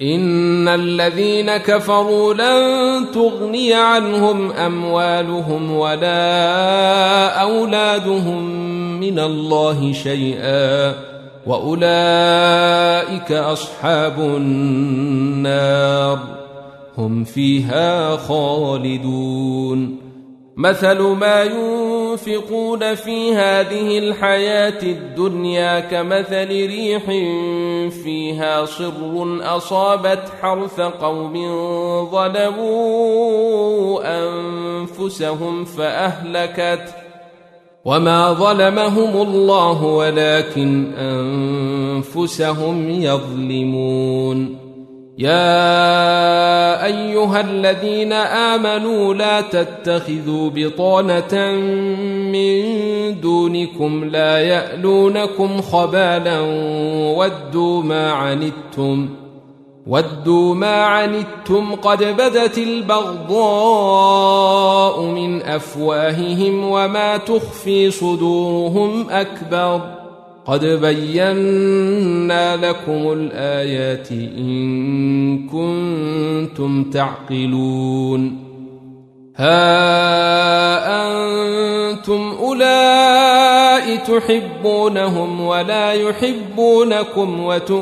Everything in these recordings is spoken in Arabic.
إن الذين كفروا لن تغني عنهم أموالهم ولا أولادهم من الله شيئا وأولئك أصحاب النار هم فيها خالدون مثل ما ينفقون في هذه الحياة الدنيا كمثل ريح فيها صر أصابت حرث قوم ظلموا أنفسهم فأهلكت وما ظلمهم الله ولكن أنفسهم يظلمون يا أيها الذين آمنوا لا تتخذوا بطانة من دونكم لا يألونكم خبالا ودوا ما عنتم قد بدت البغضاء من أفواههم وما تخفي صدورهم أكبر قد بينا لكم الآيات إن كنتم تعقلون ها أنتم أولئك تحبونهم ولا يحبونكم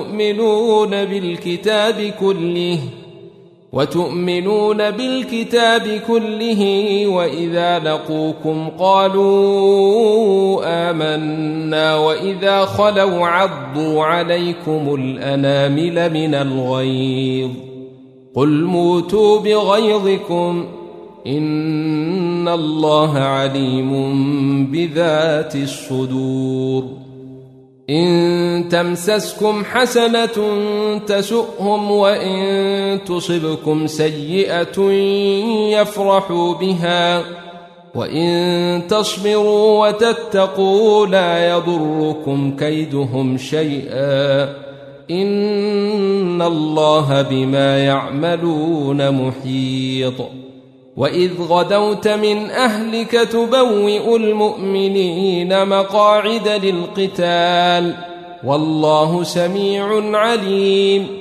وتؤمنون بالكتاب كله وإذا لقوكم قالوا آمنا وإذا خلوا عضوا عليكم الأنامل من الغيظ قل موتوا بغيظكم إن الله عليم بذات الصدور إن تمسسكم حسنة تسؤهم وإن تصبكم سيئة يفرحوا بها وإن تصبروا وتتقوا لا يضركم كيدهم شيئا إن الله بما يعملون محيط وإذ غدوت من أهلك تبوئ المؤمنين مقاعد للقتال والله سميع عليم